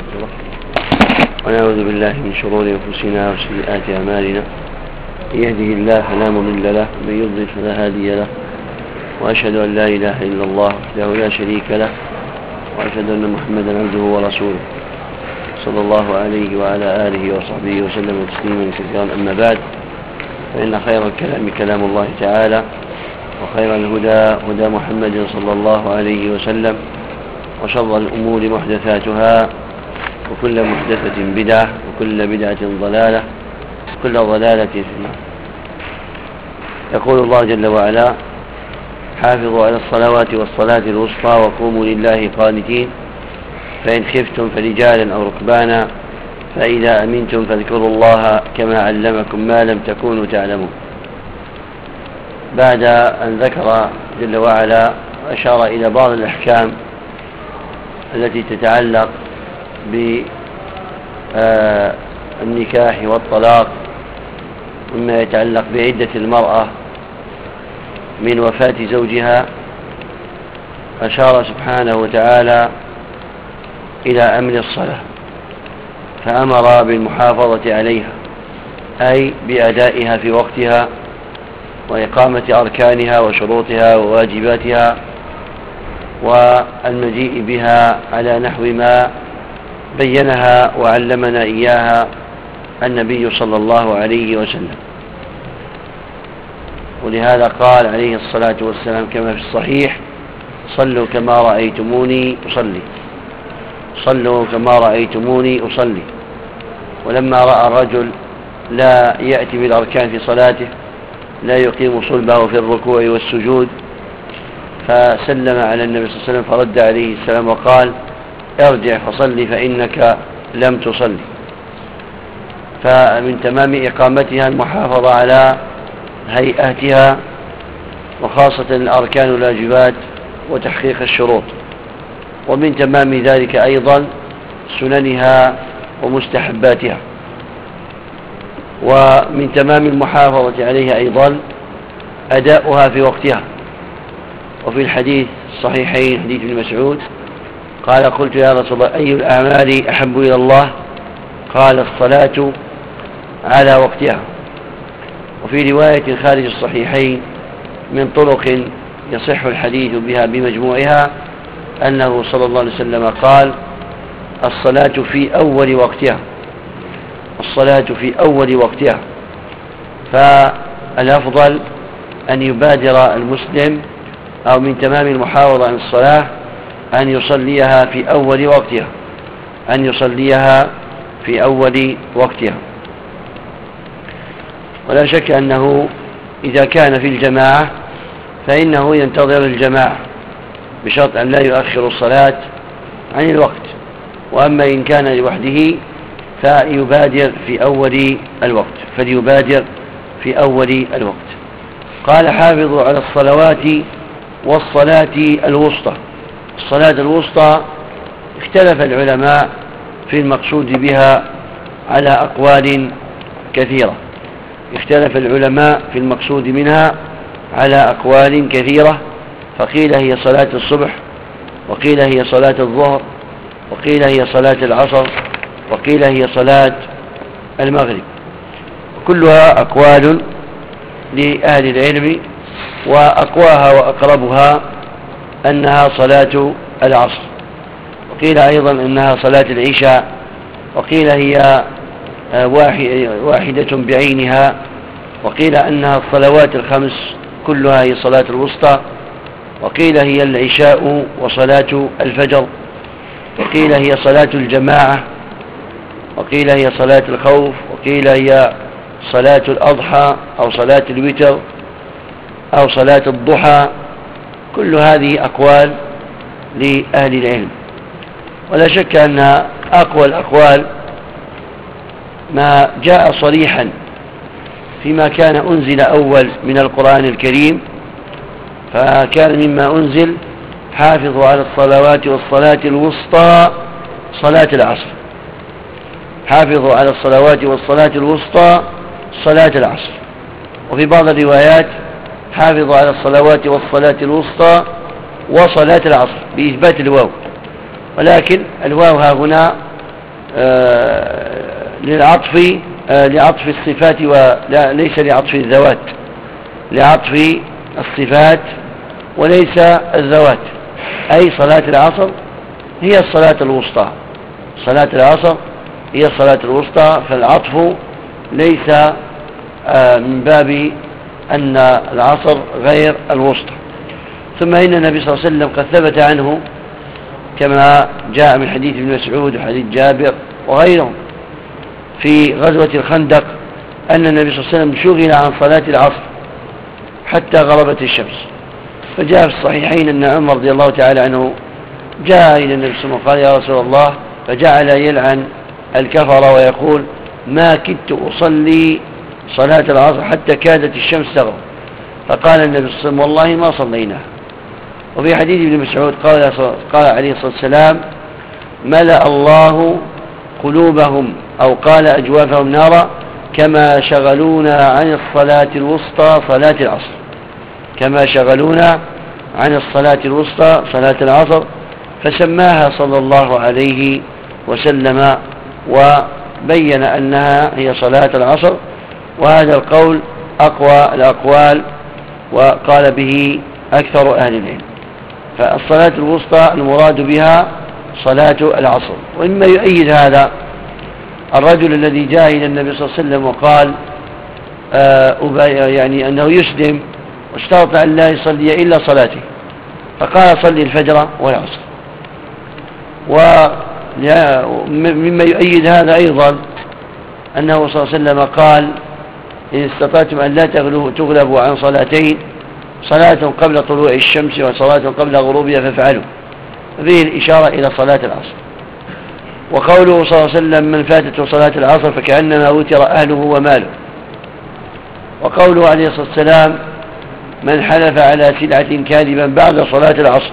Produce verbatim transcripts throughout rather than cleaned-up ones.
ونعوذ بالله من شرور أنفسنا وسيئات أعمالنا. من يهده الله فلا مضل له ومن يضلل فلا هادي له، وأشهد أن لا إله إلا الله وحده لا شريك له، وأشهد أن محمدا عبده ورسوله صلى الله عليه وعلى آله وصحبه وسلم تسليما كثيرا. أما بعد، فإن خير الكلام كلام الله تعالى، وخير الهدى هدى محمد صلى الله عليه وسلم، وشر الأمور محدثاتها، وكل محدثة بدعة، وكل بدعة ضلالة، وكل ضلالة في النار. يقول الله جل وعلا: حافظوا على الصلوات والصلاة الوسطى وقوموا لله قانتين، فإن خفتم فرجالا أو ركبانا، فإذا أمنتم فاذكروا الله كما علمكم ما لم تكونوا تعلمون. بعد أن ذكر جل وعلا أشار إلى بعض الأحكام التي تتعلق بالنكاح والطلاق، مما يتعلق بعدة المرأة من وفاة زوجها، أشار سبحانه وتعالى إلى أمن الصلاة، فأمر بالمحافظة عليها، أي بأدائها في وقتها، وإقامة أركانها وشروطها وواجباتها، والمجيء بها على نحو ما بينها وعلمنا إياها النبي صلى الله عليه وسلم. ولهذا قال عليه الصلاة والسلام كما في الصحيح: صلوا كما رأيتموني أصلي، صلوا كما رأيتموني أصلي. ولما رأى الرجل لا يأتي بالأركان في صلاته، لا يقيم صلبه في الركوع والسجود، فسلم على النبي صلى الله عليه وسلم، فرد عليه السلام وقال: ارجع فصلي فإنك لم تصلي. فمن تمام إقامتها المحافظة على هيئاتها، وخاصة الأركان والواجبات وتحقيق الشروط، ومن تمام ذلك أيضا سننها ومستحباتها. ومن تمام المحافظة عليها أيضا أداؤها في وقتها. وفي الحديث الصحيحين حديث ابن مسعود قال: قلت يا رسول الله أي الأعمال أحب إلى الله؟ قال: الصلاة على وقتها. وفي رواية خارج الصحيحين من طرق يصح الحديث بها بمجموعها أنه صلى الله عليه وسلم قال: الصلاة في أول وقتها، الصلاة في أول وقتها. فالأفضل أن يبادر المسلم، أو من تمام المحافظة عن الصلاة أن يصليها في أول وقتها، أن يصليها في أول وقتها. ولا شك أنه إذا كان في الجماعة فإنه ينتظر الجماعة بشرط أن لا يؤخر الصلاة عن الوقت. وأما إن كان لوحده فيبادر في أول الوقت، فليبادر في أول الوقت. قال: حافظوا على الصلوات والصلاة الوسطى. الصلاة الوسطى اختلف العلماء في المقصود بها على أقوال كثيرة، اختلف العلماء في المقصود منها على أقوال كثيرة. فقيل هي صلاة الصبح، وقيل هي صلاة الظهر، وقيل هي صلاة العصر، وقيل هي صلاة المغرب. كلها أقوال لأهل العلم، وأقواها وأقربها أنها صلاة العصر، وقيل أيضا أنها صلاة العشاء، وقيل هي واحدة بعينها، وقيل أنها الصلوات الخمس كلها هي صلاة الوسطى، وقيل هي العشاء وصلاة الفجر، وقيل هي صلاة الجماعة، وقيل هي صلاة الخوف، وقيل هي صلاة الأضحى أو صلاة الوتر أو صلاة الضحى. كل هذه أقوال لأهل العلم. ولا شك أن أقوى الأقوال ما جاء صريحا فيما كان أنزل أول من القرآن الكريم، فكان مما أنزل: حافظوا على الصلوات والصلاة الوسطى صلاة العصر، حافظوا على الصلوات والصلاة الوسطى صلاة العصر. وفي بعض الروايات: حافظوا على الصلوات والصلاة الوسطى وصلاة العصر، بإثبات الواو. ولكن الواو ها هنا آه للعطف آه لعطف الصفات وليس لعطف الذوات، لعطف الصفات وليس الذوات، أي صلاة العصر هي الصلاة الوسطى، صلاة العصر هي الصلاة الوسطى، فالعطف ليس آه من باب أن العصر غير الوسطى. ثم إن النبي صلى الله عليه وسلم قد ثبت عنه كما جاء من حديث ابن مسعود وحديث جابر وغيرهم في غزوة الخندق أن النبي صلى الله عليه وسلم شغل عن صلاة العصر حتى غربت الشمس. فجاء في الصحيحين أن عمر رضي الله تعالى عنه جاء إلى النبي صلى الله عليه وسلم وقال: يا رسول الله، فجعل يلعن الكفر ويقول: ما كدت أصلي صلاة العصر حتى كادت الشمس تغرب. فقال النبي صلى الله عليه وسلم: والله ما صليناها. وفي حديث ابن مسعود قال, قال عليه الصلاة والسلام: ملأ الله قلوبهم أو قال أجوافهم نارا كما شغلونا عن الصلاة الوسطى صلاة العصر، كما شغلونا عن الصلاة الوسطى صلاة العصر، فسماها صلى الله عليه وسلم وبين أنها هي صلاة العصر. وهذا القول أقوى الأقوال وقال به أكثر أهل العلم. فالصلاة الوسطى المراد بها صلاة العصر. وإما يؤيد هذا الرجل الذي جاء إلى النبي صلى الله عليه وسلم وقال آه يعني أنه يسلم واشترط أن لا يصلي إلا صلاته، فقال: صلي الفجر والعصر. ومما يؤيد هذا أيضا أنه صلى الله عليه وسلم قال: إن استطعتم أن لا تغلبوا عن صلاتين، صلاة قبل طلوع الشمس وصلاة قبل غروبها فافعلوا، فيه الإشارة إلى صلاة العصر. وقوله صلى الله عليه وسلم: من فاتته صلاة العصر فكأنما وتر أهله وماله. وقوله عليه الصلاة والسلام: من حلف على سلعة كاذبا بعد صلاة العصر،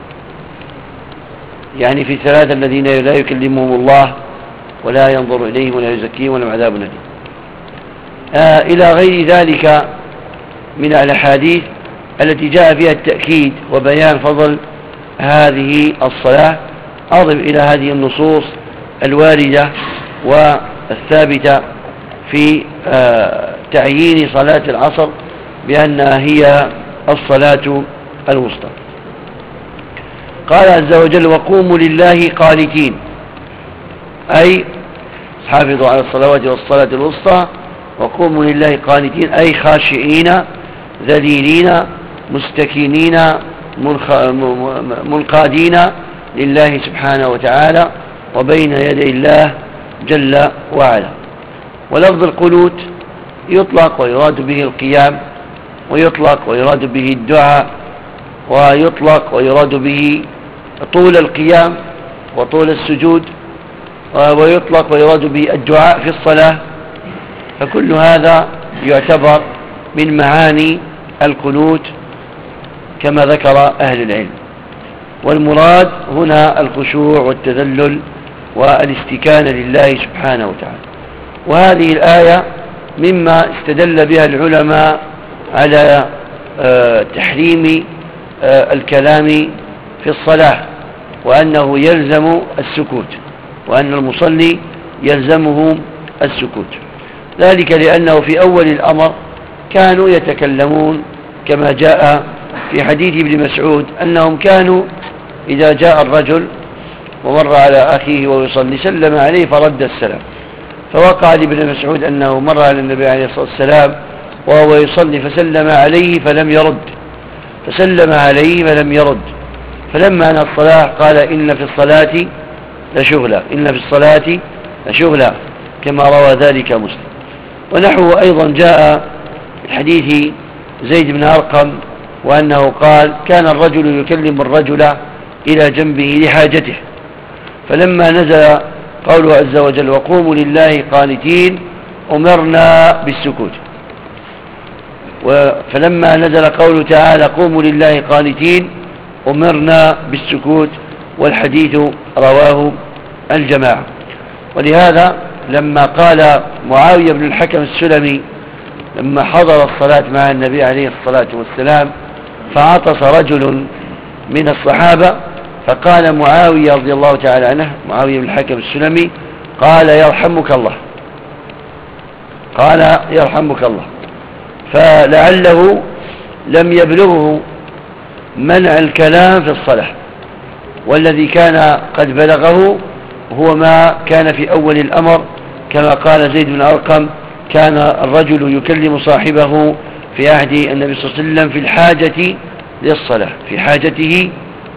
يعني في الثلاثة الذين لا يكلمهم الله ولا ينظر إليهم ولا يزكيهم ولهم عذاب أليم. آه إلى غير ذلك من الأحاديث التي جاء فيها التأكيد وبيان فضل هذه الصلاة، أضف إلى هذه النصوص الواردة والثابتة في آه تعيين صلاة العصر بأنها هي الصلاة الوسطى. قال عز وجل: وقوموا لله قانتين، أي حافظوا على الصلوات والصلاة الوسطى. وقوموا لله قانتين أي خاشعين ذليلين مستكينين منقادين لله سبحانه وتعالى وبين يدي الله جل وعلا. ولفظ القنوت يطلق ويراد به القيام، ويطلق ويراد به الدعاء، ويطلق ويراد به طول القيام وطول السجود، ويطلق ويراد به الدعاء في الصلاة. فكل هذا يعتبر من معاني القنوت كما ذكر أهل العلم. والمراد هنا الخشوع والتذلل والاستكانة لله سبحانه وتعالى. وهذه الآية مما استدل بها العلماء على تحريم الكلام في الصلاة، وأنه يلزم السكوت، وأن المصلي يلزمه السكوت. ذلك لأنه في أول الأمر كانوا يتكلمون كما جاء في حديث ابن مسعود أنهم كانوا إذا جاء الرجل ومر على أخيه ويصلي سلم عليه فرد السلام. فوقع لابن مسعود أنه مر على النبي عليه الصلاة والسلام وهو يصلي فسلم عليه فلم يرد، فسلم عليه فلم يرد، فلما أنهى الصلاة قال: إن في الصلاة لشغلا، إن في الصلاة لشغلا، كما روى ذلك مسلم. ونحوه أيضا جاء الحديث زيد بن أرقم وأنه قال: كان الرجل يكلم الرجل إلى جنبه لحاجته، فلما نزل قوله عز وجل: وقوموا لله قانتين، أمرنا بالسكوت. فلما نزل قوله تعالى: قوموا لله قانتين، أمرنا بالسكوت. والحديث رواه الجماعة. ولهذا لما قال معاوية بن الحكم السلمي لما حضر الصلاة مع النبي عليه الصلاة والسلام فعطس رجل من الصحابة، فقال معاوية رضي الله تعالى عنه، معاوية بن الحكم السلمي: قال يرحمك الله، قال يرحمك الله. فلعله لم يبلغه منع الكلام في الصلاة، والذي كان قد بلغه هو ما كان في أول الأمر، كما قال زيد بن أرقم: كان الرجل يكلم صاحبه في عهد النبي صلى الله عليه وسلم في الحاجة للصلاة، في حاجته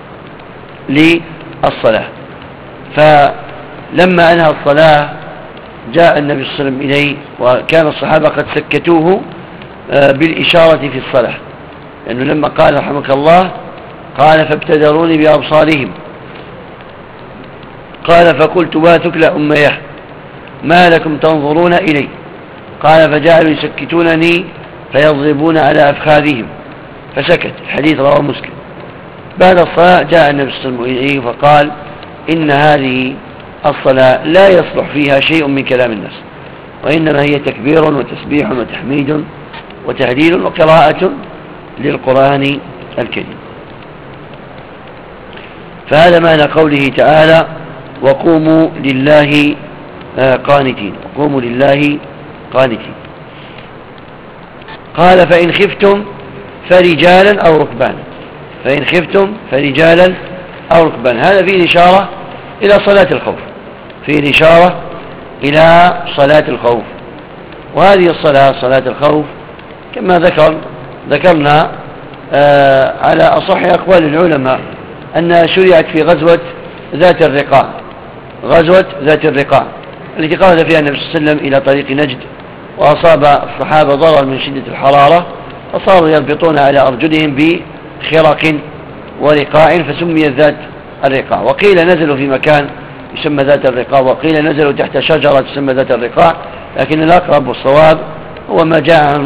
للصلاة. فلما أنهى الصلاة جاء النبي صلى الله عليه وسلم إليه، وكان الصحابة قد سكتوه بالإشارة في الصلاة، لأنه لما قال رحمك الله قال: فابتدروني بأبصارهم. قال: فقلت: واتك لا أمياه، ما لكم تنظرون إلي؟ قال: فجعلوا يسكتونني فيضربون على أفخاذهم، فسكت. الحديث رواه مسلم. بعد الصلاة جاء النبي صلى الله عليه وسلم إليه فقال: إن هذه الصلاة لا يصلح فيها شيء من كلام الناس، وإنما هي تكبير وتسبيح وتحميد وتهليل وقراءة للقرآن الكريم. فهذا معنى قوله تعالى: وقوموا لله قانتين، وقوموا لله قانتين. قال: فإن خفتم فرجالا أو ركبانا، فإن خفتم فرجالا أو ركبانا. هذا فيه إشارة إلى صلاة الخوف، فيه إشارة إلى صلاة الخوف. وهذه الصلاة صلاة الخوف كما ذكر ذكرنا آه على أصح أقوال العلماء أنها شرعت في غزوة ذات الرقاع، غزوة ذات الرقاع التي قاد فيها النبي صلى الله عليه وسلم إلى طريق نجد، وأصاب الصحابة ضرر من شدة الحرارة، فصاروا يربطون على أرجلهم بخرق ورقاع، فسميت ذات الرقاع. وقيل نزلوا في مكان يسمى ذات الرقاع، وقيل نزلوا تحت شجرة تسمى ذات الرقاع، لكن الأقرب والصواب هو ما جاء عن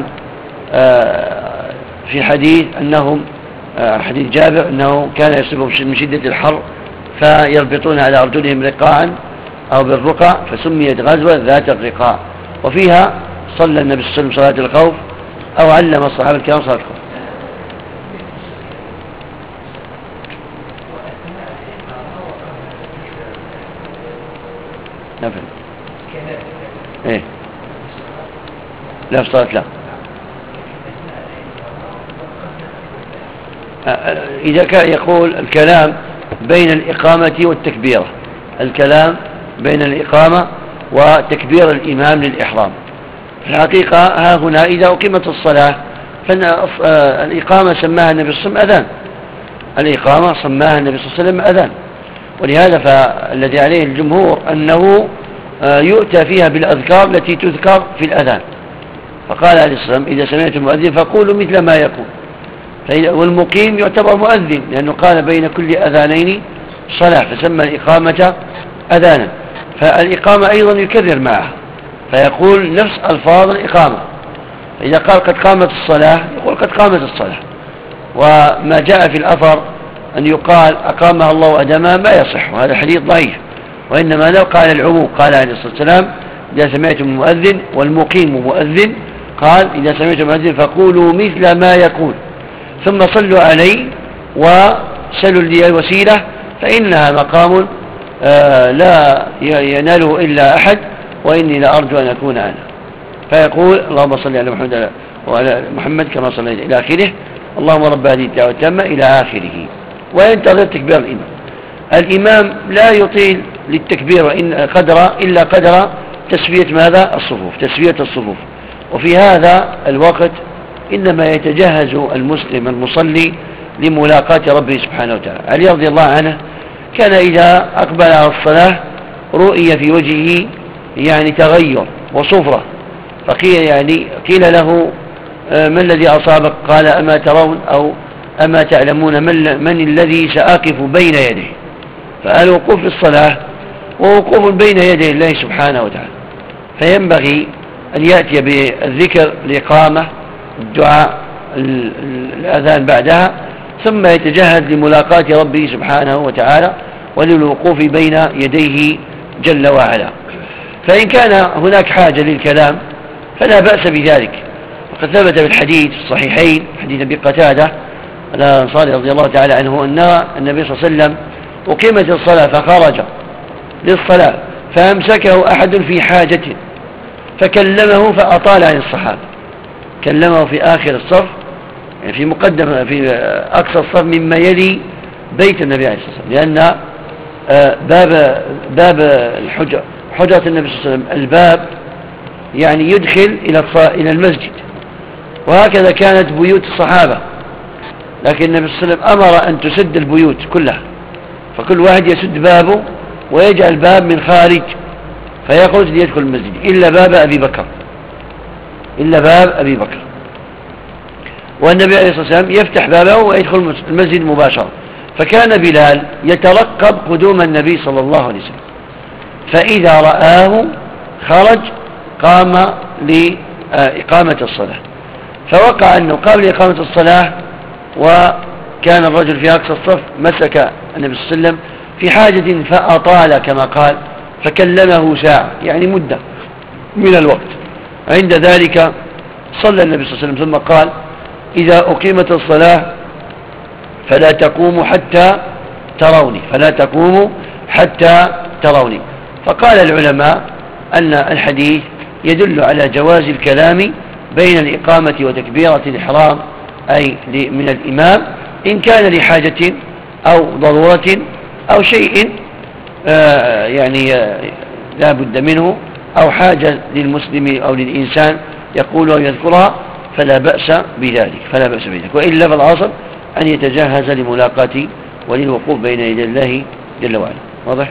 في حديث أنهم حديث جابر أنه كان يصيبهم من شدة الحر فيربطون على أرجلهم رقاعا أو بالرقع، فسميت غزوة ذات الرقاع. وفيها صلى النبي صلى الله عليه وسلم صلاة الخوف، أو علم الصحابة الكرام صلاة الخوف. نفهم إيه لا في صلاة لا. إذا كان يقول الكلام بين الإقامة والتكبيرة، الكلام بين الإقامة وتكبير الإمام للإحرام. في الحقيقة ها هنا إذا أقيمت الصلاة فالإقامة سماها النبي صلى الله عليه وسلم أذان، الإقامة سماها النبي صلى الله عليه وسلم أذان. ولهذا فالذي عليه الجمهور أنه يؤتى فيها بالأذكار التي تذكر في الأذان. فقال عليه الصلاة والسلام: إذا سمعتم المؤذن فقولوا مثل ما يقول. والمقيم يعتبر مؤذن، لأنه قال بين كل أذانين صلاة، فسمى الإقامة أذانا. فالإقامة أيضا يكرر معها، فيقول نفس ألفاظ الإقامة. إذا قال قد قامت الصلاة يقول قد قامت الصلاة. وما جاء في الأثر أن يقال أقامها الله وأدامها ما يصح، وهذا حديث ضعيف. وإنما لو قال العموم، قال عليه الصلاة والسلام: إذا سمعتم المؤذن، والمقيم مؤذن، قال: إذا سمعتم المؤذن فقولوا مثل ما يقول، ثم صلوا عليه وسلوا لي الوسيلة، فإنها مقام آه لا يناله إلا أحد، وإني لأرجو أن أكون أنا. فيقول: اللهم صل على محمد وعلى محمد كما صليت إلى آخره، اللهم رب هذه الدعوة التامة إلى آخره، وينتظر تكبير الإمام. الإمام لا يطيل للتكبير إن قدر إلا قدر تسوية ماذا؟ الصفوف، تسوية الصفوف. وفي هذا الوقت إنما يتجهز المسلم المصلي لملاقاة ربه سبحانه وتعالى. علي رضي الله عنه كان إذا أقبل على الصلاة رؤية في وجهه يعني تغير وصفرة، فقيل يعني قيل له: ما الذي أصابك؟ قال: أما ترون أو أما تعلمون من, من الذي سأقف بين يديه؟ فالوقوف في الصلاة ووقوف بين يدي الله سبحانه وتعالى، فينبغي أن يأتي بالذكر، الإقامة، الدعاء، الأذان بعدها، ثم يتجهز لملاقاة ربه سبحانه وتعالى وللوقوف بين يديه جل وعلا. فإن كان هناك حاجة للكلام فلا بأس بذلك، وقد ثبت بالحديث الصحيحين حديث أبي قتادة الأنصاري رضي الله تعالى عنه أن النبي صلى الله عليه وسلم أقيمت الصلاة فخرج للصلاة فأمسكه أحد في حاجة فكلمه فأطال عن الصحابة، كلمه في آخر الصف، يعني في مقدمة في أقصى الصف مما يلي بيت النبي عليه الصلاة والسلام، لأن باب باب الحجرة حجرة النبي صلى الله عليه وسلم الباب يعني يدخل إلى إلى المسجد، وهكذا كانت بيوت الصحابة، لكن النبي صلى الله عليه وسلم أمر أن تسد البيوت كلها، فكل واحد يسد بابه ويجعل باب من خارج فيخرج ليدخل المسجد إلا باب أبي بكر إلا باب أبي بكر والنبي عليه الصلاة والسلام يفتح بابه ويدخل المسجد مباشرة. فكان بلال يترقب قدوم النبي صلى الله عليه وسلم، فإذا رآه خرج قام لإقامة الصلاة، فوقع أنه قام لإقامة الصلاة وكان الرجل في أقصى الصف مسك النبي صلى الله عليه وسلم في حاجة فأطال كما قال، فكلمه ساعة يعني مدة من الوقت. عند ذلك صلى النبي صلى الله عليه وسلم ثم قال إذا أقيمت الصلاة فلا تقوموا حتى تروني فلا تقوموا حتى تروني. فقال العلماء أن الحديث يدل على جواز الكلام بين الإقامة وتكبيرة الإحرام أي من الإمام إن كان لحاجة أو ضرورة أو شيء آه يعني آه لا بد منه أو حاجة للمسلم أو للإنسان يقول ويذكرها فلا بأس بذلك فلا بأس بذلك وإلا فالعصر أن يتجهز لملاقاة وللوقوف بين يدي الله جل وعلا. واضح؟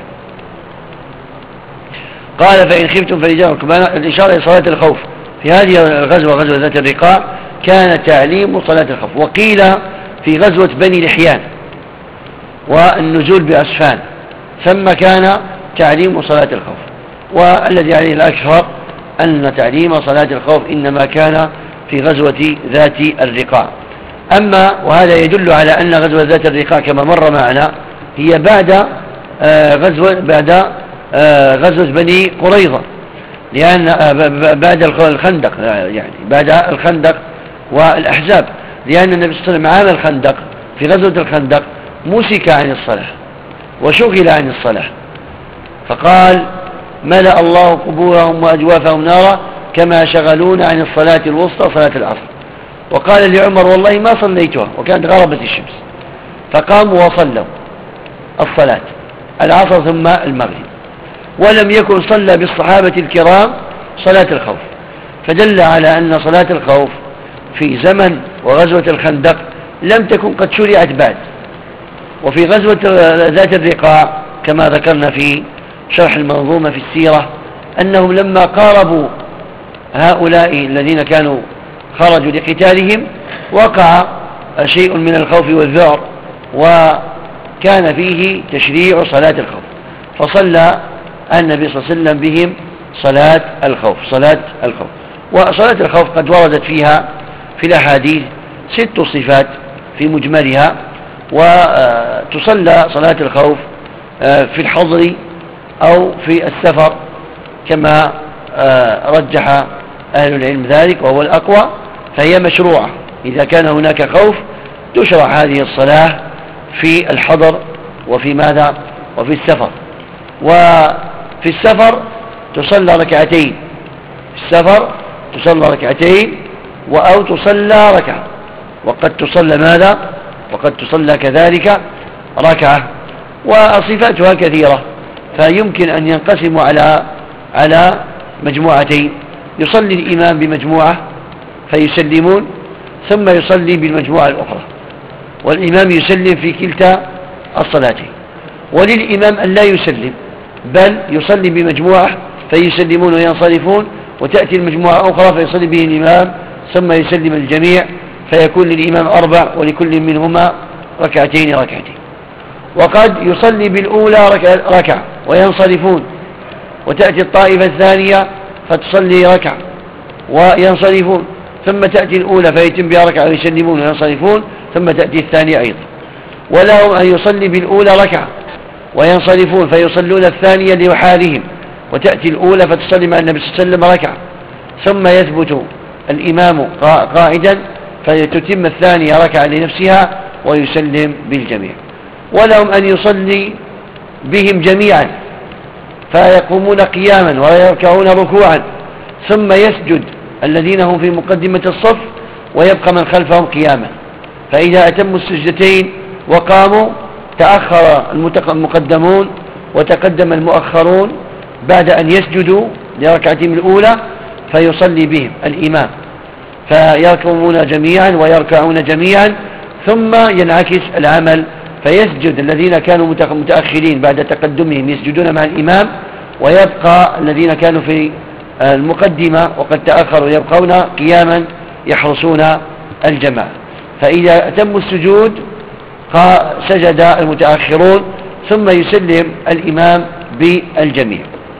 قال فإن خفتم فرجال ركبانا. الإشارة إلى صلاة الخوف في هذه الغزوة غزوة ذات الرقاع كان تعليم صلاة الخوف، وقيل في غزوة بني لحيان والنزول بأسفان ثم كان تعليم صلاة الخوف، والذي عليه الأشهر أن تعليم صلاة الخوف إنما كان في غزوة ذات الرقاع. أما وهذا يدل على أن غزوة ذات الرقاع كما مر معنا هي بعد آه غزوة بعد آه غزوة بني قريظة، لأن آه بعد الخندق يعني بعد الخندق والأحزاب، لأن النبي صلى الله عليه وسلم عام الخندق في غزوة الخندق مسك عن الصلاة وشغل عن الصلاة، فقال ملأ الله قبورهم وأجوافهم نارا كما شغلون عن الصلاة الوسطى صلاة العصر. وقال لعمر والله ما صليتها وكانت غربت الشمس، فقاموا وصلوا الصلاة العصر ثم المغرب، ولم يكن صلى بالصحابة الكرام صلاة الخوف، فدل على أن صلاة الخوف في زمن وغزوة الخندق لم تكن قد شرعت بعد. وفي غزوة ذات الرقاع كما ذكرنا في شرح المنظومة في السيرة أنهم لما قاربوا هؤلاء الذين كانوا خرجوا لقتالهم وقع شيء من الخوف والذعر، وكان فيه تشريع صلاة الخوف، فصلى النبي صلى الله عليه وسلم بهم صلاة الخوف صلاة الخوف. وصلاة الخوف قد وردت فيها في الأحاديث ست صفات في مجملها، وتصلى صلاة الخوف في الحضر أو في السفر كما رجح أهل العلم ذلك وهو الأقوى، فهي مشروعة إذا كان هناك خوف تشرع هذه الصلاة في الحضر وفي ماذا وفي السفر. وفي السفر تصلى ركعتين في السفر تصلى ركعتين أو تصلى ركعة، وقد تصلى ماذا وقد تصلى كذلك ركعة، وصفاتها كثيرة فيمكن أن ينقسم على على مجموعتين، يصلي الإمام بمجموعة فيسلمون ثم يصلي بالمجموعة الأخرى، والإمام يسلم في كلتا الصلاتين، وللإمام أن لا يسلم بل يصلي بمجموعة فيسلمون وينصرفون، وتأتي المجموعة أخرى فيصلي به الإمام ثم يسلم الجميع، فيكون للإمام أربع ولكل منهما ركعتين ركعتين. وقد يصلي بالأولى ركعة وينصرفون، وتأتي الطائفة الثانية فتصلي ركعة وينصرفون، ثم تأتي الأولى فيتم بها ركعة ويسلمون وينصرفون، ثم تأتي الثانية أيضا. ولهم أن يصلي بالأولى ركعة وينصرفون فيصلون الثانية لحالهم، وتأتي الأولى فتصلي مع النبي صلى الله عليه وسلم ركعة، ثم يثبت الإمام قاعدا فتتم الثانية ركعة لنفسها ويسلم بالجميع. ولهم أن يصلي بهم جميعا فيقومون قياما ويركعون ركوعا، ثم يسجد الذين هم في مقدمة الصف ويبقى من خلفهم قياما. فإذا أتموا السجدتين وقاموا تأخر المقدمون وتقدم المؤخرون بعد أن يسجدوا لركعتهم الأولى، فيصلي بهم الإمام، فيركعون جميعا ويركعون جميعا، ثم ينعكس العمل، فيسجد الذين كانوا متأخرين بعد تقدمهم يسجدون مع الإمام، ويبقى الذين كانوا في المقدمة وقد تأخروا يبقون قياما يحرسون الجماعة. فإذا أتموا السجود سجد المتأخرون، ثم يسلم الإمام بالجميع.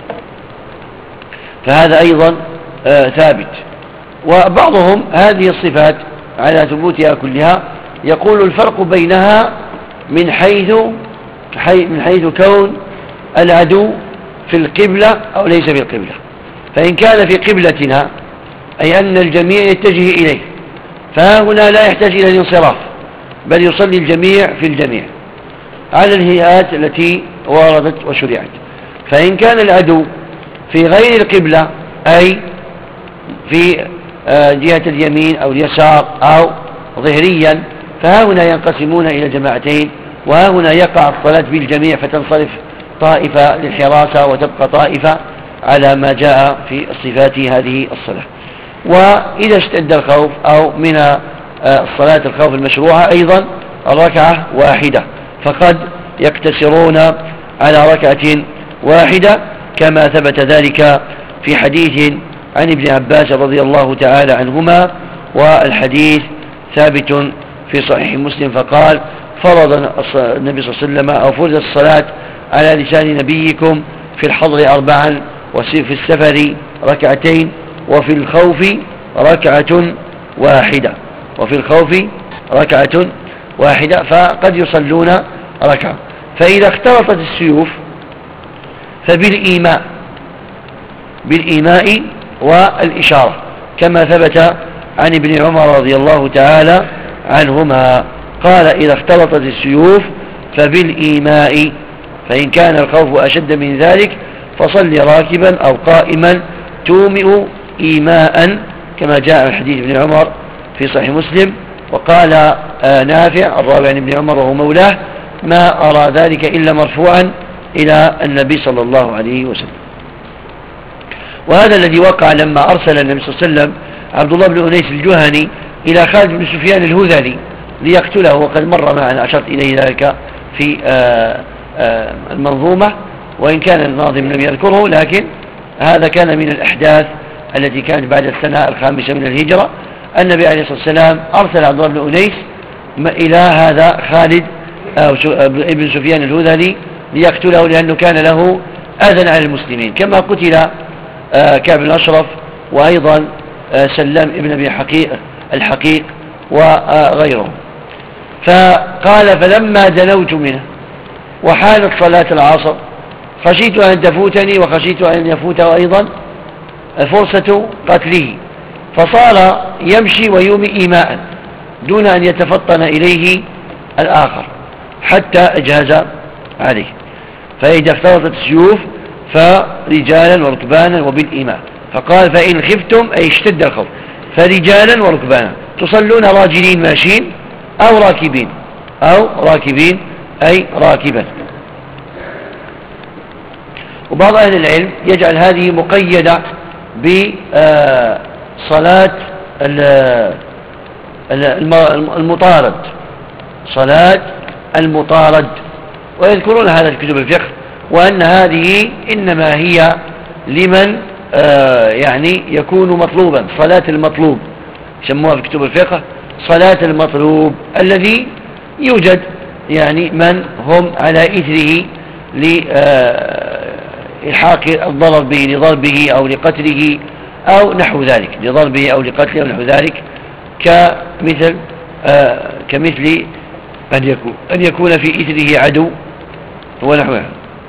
فهذا أيضا آه ثابت. وبعضهم هذه الصفات على ثبوتها كلها يقول الفرق بينها من حيث من حيث كون العدو في القبلة أو ليس في القبلة. فإن كان في قبلتنا أي أن الجميع يتجه إليه، فهنا لا يحتاج إلى الانصراف، بل يصلي الجميع في الجميع على الهيئات التي وردت وشرعت. فإن كان العدو في غير القبلة أي في جهة اليمين أو اليسار أو ظهريا، فهنا ينقسمون إلى جماعتين، وهنا يقع الصلاة بالجميع فتنصرف طائفة للحراسة وتبقى طائفة على ما جاء في الصفات هذه الصلاة. وإذا اشتد الخوف أو من الصلاة الخوف المشروعة أيضا الركعة واحدة، فقد يقتصرون على ركعة واحدة، كما ثبت ذلك في حديث عن ابن عباس رضي الله تعالى عنهما، والحديث ثابت في صحيح مسلم، فقال فرض النبي صلى الله عليه وسلم أو فرض الصلاة على لسان نبيكم في الحضر أربعا، وفي السفر ركعتين، وفي الخوف ركعة واحدة وفي الخوف ركعة واحدة فقد يصلون ركعة. فإذا اختلطت السيوف فبالإيماء بالإيماء والإشارة، كما ثبت عن ابن عمر رضي الله تعالى عنهما قال إذا اختلطت السيوف فبالإيماء، فإن كان الخوف أشد من ذلك فصل راكبا أو قائما تومئ إيماء، كما جاء في حديث ابن عمر في صحيح مسلم. وقال آه نافع الراوي عن ابن عمر وهو مولاه ما أرى ذلك إلا مرفوعا إلى النبي صلى الله عليه وسلم. وهذا الذي وقع لما أرسل النبي صلى الله عليه وسلم عبد الله بن أنيس الجهني إلى خالد بن سفيان الهذلي ليقتله، وقد مر معنا أشرت إليه ذلك في آآ آآ المنظومة، وإن كان الناظم لم يذكره، لكن هذا كان من الأحداث التي كانت بعد السنة الخامسة من الهجرة. النبي عليه الصلاة والسلام أرسل عبد الله بن أنيس إلى هذا خالد ابن سفيان الهذلي ليقتله، لأنه كان له أذى على المسلمين، كما قتل كعب بن أشرف وأيضا سلام ابن أبي حقيق الحقيق وغيره. فقال فلما دنوت منه وحانت صلاة العصر خشيت أن تفوتني وخشيت أن يفوته أيضا فرصة قتله، فصار يمشي ويومي إيماء دون أن يتفطن إليه الآخر حتى اجهز عليه. فإذا اختلطت السيوف فرجالا وركبانا وبالإيماء، فقال فإن خفتم أي اشتد الخوف فرجالا وركبانا، تصلون راجلين ماشين أو راكبين أو راكبين أي راكبا. وبعض أهل العلم يجعل هذه مقيدة بصلاة المطارد، صلاة المطارد، ويذكرون هذا في كتب الفقه، وأن هذه إنما هي لمن يعني يكون مطلوبا، صلاة المطلوب يسموها في كتب الفقه صلاة المطلوب، الذي يوجد يعني من هم على إثره لإلحاق الضرر به لضربه أو لقتله أو نحو ذلك، لضربه أو لقتله أو نحو ذلك، كمثل آه كمثل أن يكون أن يكون في إثره عدو ونحوه.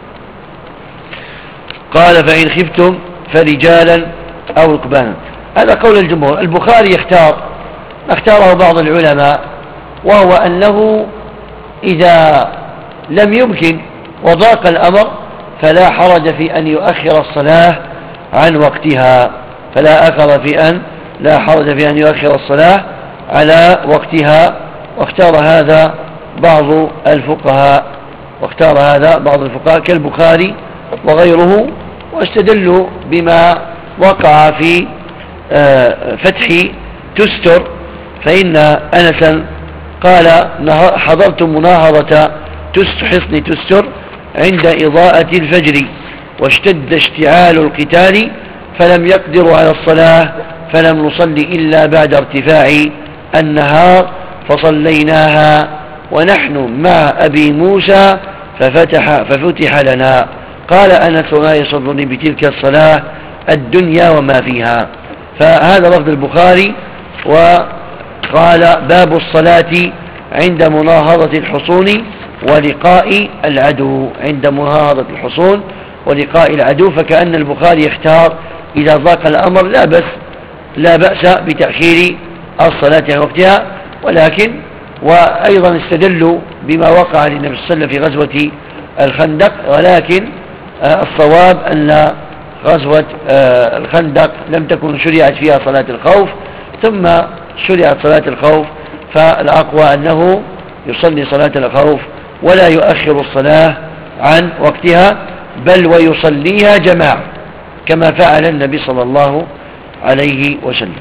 قال فإن خفتم فرجالا أو ركبانا، هذا قول الجمهور. البخاري يختار اختاره بعض العلماء، وهو أنه إذا لم يمكن وضاق الأمر فلا حرج في أن يؤخر الصلاة عن وقتها فلا أخر في أن لا حرج في أن يؤخر الصلاة على وقتها. واختار هذا بعض الفقهاء واختار هذا بعض الفقهاء كالبخاري وغيره، واستدلوا بما وقع في فتح تستر، فإن أنسا قال حضرت مناهضة حصن تستر عند إضاءة الفجر واشتد اشتعال القتال فلم يقدروا على الصلاة فلم نصلي إلا بعد ارتفاع النهار فصليناها ونحن مع أبي موسى ففتح, ففتح لنا. قال أنس وما يصرني بتلك الصلاة الدنيا وما فيها. فهذا لفظ البخاري. وقال باب الصلاة عند مناهضة الحصون ولقاء العدو عند مناهضة الحصون ولقاء العدو. فكأن البخاري يختار إذا ضاق الأمر لا بس لا بأس بتأخير الصلاة عن وقتها، ولكن وأيضا استدلوا بما وقع للنبي صلى الله عليه وسلم في غزوة الخندق، ولكن الصواب أن غزوة الخندق لم تكن شرعت فيها صلاة الخوف ثم شرعت صلاة الخوف، فالأقوى أنه يصلي صلاة الخوف ولا يؤخر الصلاة عن وقتها بل ويصليها جماعة كما فعل النبي صلى الله عليه وسلم.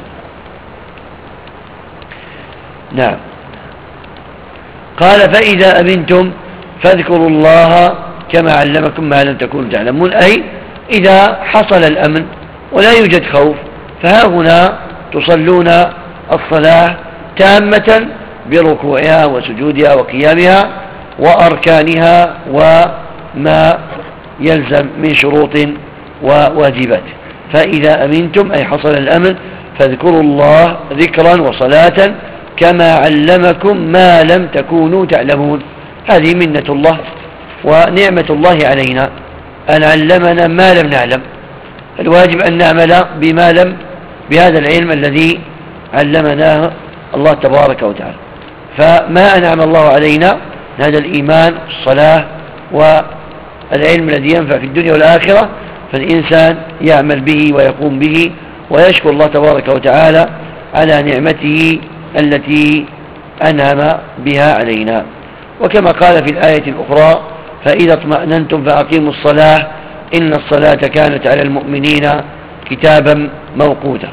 نعم. قال فإذا أمنتم فاذكروا الله كما علمكم ما لم تكونوا تعلمون، أي إذا حصل الأمن ولا يوجد خوف فها هنا تصلون الصلاة تامة بركوعها وسجودها وقيامها وأركانها وما يلزم من شروط وواجبات. فإذا أمنتم أي حصل الأمن فاذكروا الله ذكرا وصلاة كما علمكم ما لم تكونوا تعلمون. هذه منة الله ونعمة الله علينا أن علمنا ما لم نعلم، الواجب أن نعمل بما لم بهذا العلم الذي علمناه الله تبارك وتعالى. فما أنعم الله علينا هذا الإيمان الصلاة والعلم الذي ينفع في الدنيا والآخرة، فالإنسان يعمل به ويقوم به ويشكر الله تبارك وتعالى على نعمته التي أنعم بها علينا. وكما قال في الآية الأخرى فإذا اطمأننتم فأقيموا الصلاة إن الصلاة كانت على المؤمنين كتابا موقوتا.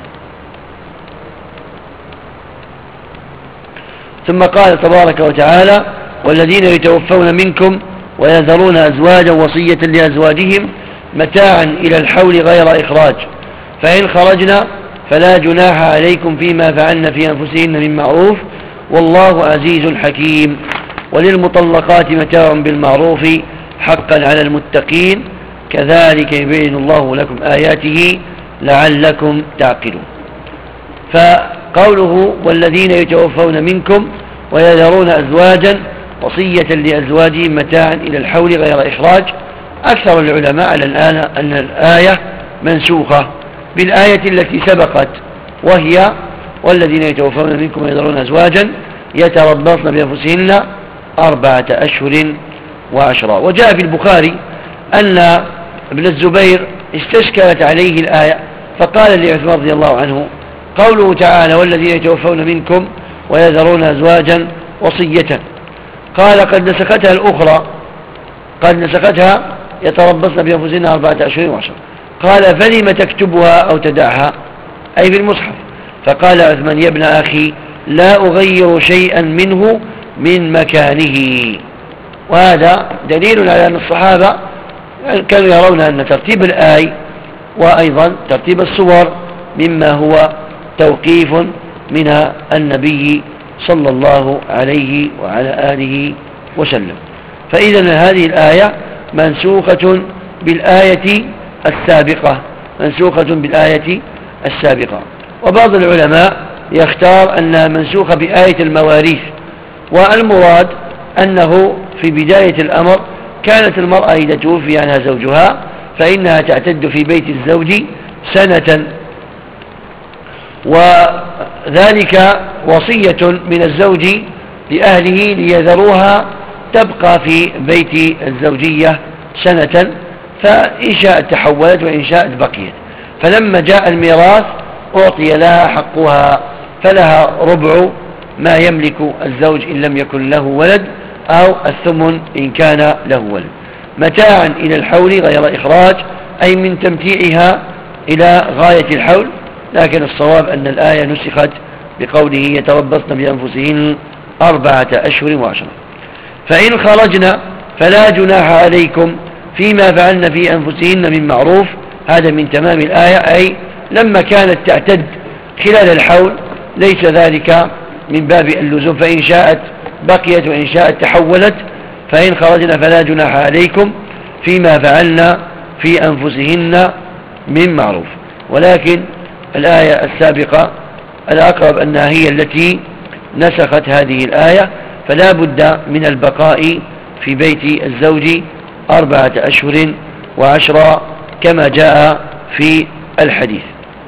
ثم قال تبارك وتعالى والذين يتوفون منكم ويذرون أزواجا وصية لأزواجهم متاعا إلى الحول غير إخراج فإن خرجنا فلا جناح عليكم فيما فعلن في أنفسهن من معروف والله عزيز حكيم. وللمطلقات متاع بالمعروف حقا على المتقين كذلك يبين الله لكم آياته لعلكم تعقلون. فقوله والذين يتوفون منكم ويذرون أزواجا وصية لأزواجهم متاعا إلى الحول غير إخراج، أكثر العلماء على الآن أن الآية منسوخة بالآية التي سبقت وهي والذين يتوفون منكم ويذرون أزواجا يتربصن بأنفسهن أربعة أشهر وعشرة. وجاء في البخاري أن ابن الزبير استشكلت عليه الآية فقال لعثمان رضي الله عنه قوله تعالى والذين يتوفون منكم ويذرون أزواجا وصية، قال قد نسختها الأخرى قد نسختها يتربصن بأنفسهن أربعة أشهر وعشرة. قال فلم تكتبها أو تدعها أي في المصحف؟ فقال عثمان يا ابن أخي لا أغير شيئا منه من مكانه. وهذا دليل على أن الصحابة كانوا يرون أن ترتيب الآي وأيضا ترتيب الصور مما هو توقيف من النبي صلى الله عليه وعلى آله وسلم. فإذا هذه الآية منسوخة بالآية السابقة منسوخة بالآية السابقة. وبعض العلماء يختار أنها منسوخة بآية المواريث، والمراد أنه في بداية الأمر كانت المرأة إذا توفي عنها زوجها فإنها تعتد في بيت الزوج سنة، وذلك وصية من الزوج لأهله ليذروها تبقى في بيت الزوجية سنة، فإن شاءت تحولت وإن شاءت بقيت. فلما جاء الميراث أعطي لها حقها، فلها ربع ما يملك الزوج إن لم يكن له ولد، أو الثمن إن كان له ولد، متاعا إلى الحول غير إخراج، أي من تمتيعها إلى غاية الحول. لكن الصواب أن الآية نسخت بقوله يتربصن بأنفسهن أربعة أشهر وعشرة. فإن خرجنا فلا جناح عليكم فيما فعلن في أنفسهن من معروف. هذا من تمام الآية، أي لما كانت تعتد خلال الحول ليس ذلك من باب اللزوم، فإن شاءت بقيت وإن شاءت تحولت. فإن خرجنا فلا جناح عليكم فيما فعلن في أنفسهن من معروف. ولكن الآية السابقة الأقرب أنها هي التي نسخت هذه الآية، فلا بد من البقاء في بيت الزوج أربعة أشهر وعشرة كما جاء في الحديث،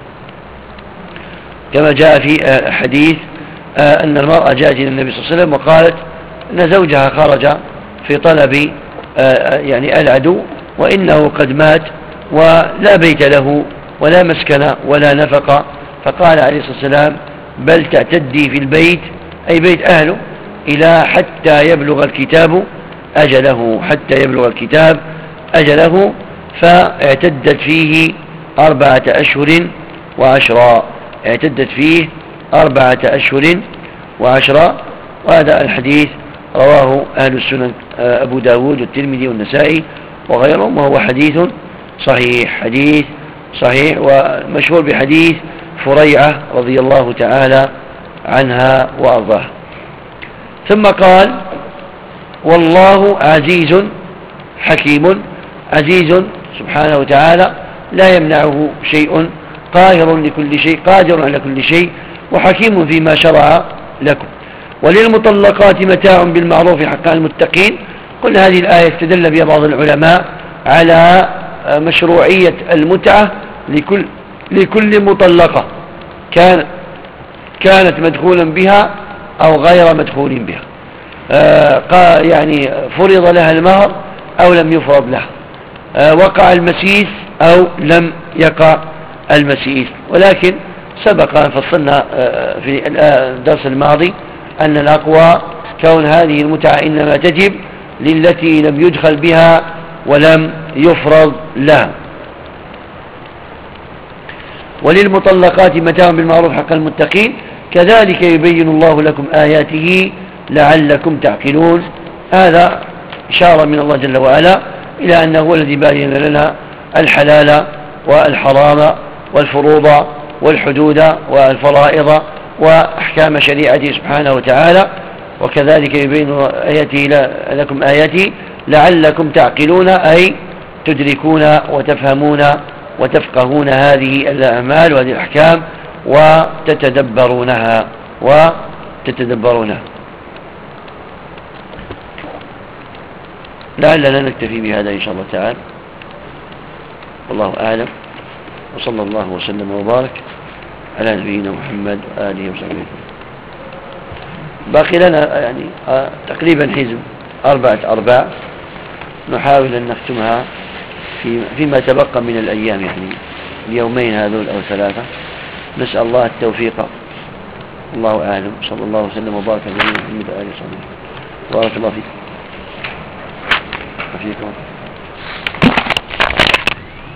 كما جاء في الحديث أن المرأة جاءت إلى النبي صلى الله عليه وسلم وقالت أن زوجها خرج في طلب يعني العدو وإنه قد مات ولا بيت له ولا مسكن ولا نفقة. فقال عليه الصلاة والسلام بل تعتدي في البيت، أي بيت أهله، إلى حتى يبلغ الكتاب أجله، حتى يبلغ الكتاب أجله. فاعتدت فيه أربعة أشهر وعشرة، اعتدت فيه أربعة أشهر وعشرة. وهذا الحديث رواه أهل السنن أبو داود والترمذي والنسائي وغيرهم، وهو حديث صحيح، حديث صحيح، ومشهور بحديث فريعة رضي الله تعالى عنها وأرضاها. ثم قال والله عزيز حكيم. عزيز سبحانه وتعالى لا يمنعه شيء، قاهر لكل شيء، قادر على كل شيء، وحكيم فيما شرع لكم. وللمطلقات متاع بالمعروف حقا المتقين. قلنا هذه الآية استدل بها بعض العلماء على مشروعية المتعة لكل, لكل مطلقة كان كانت مدخولا بها أو غير مدخول بها، آه يعني فرض لها المهر أو لم يفرض لها، آه وقع المسيس أو لم يقع المسيس. ولكن سبق أن فصلنا آه في الدرس الماضي أن الأقوى كون هذه المتعة إنما تجب للتي لم يدخل بها ولم يفرض لها. وللمطلقات متاع بالمعروف حق المتقين كذلك يبين الله لكم آياته لعلكم تعقلون. هذا إشارة من الله جل وعلا إلى أنه هو الذي بين لنا الحلال والحرام والفروض والحدود والفرائض وأحكام شريعته سبحانه وتعالى. وكذلك يبين آياته لكم آياته لعلكم تعقلون، أي تدركون وتفهمون وتفقهون هذه الأعمال وهذه الأحكام وتتدبرونها وتتدبرونها. لعلنا نكتفي بهذا إن شاء الله تعالى، والله أعلم، وصلى الله وسلم وبارك على نبينا محمد وآله وصحبه. باقي لنا يعني آه تقريبا حزب أربعة أرباع نحاول أن نختمها في فيما تبقى من الأيام، يعني اليومين هذول أو ثلاثة. نسأل الله التوفيق، الله أعلم. صلى الله وسلم وبارك على نبينا محمد وآله وصحبه. بارك الله فيكم وفيكم.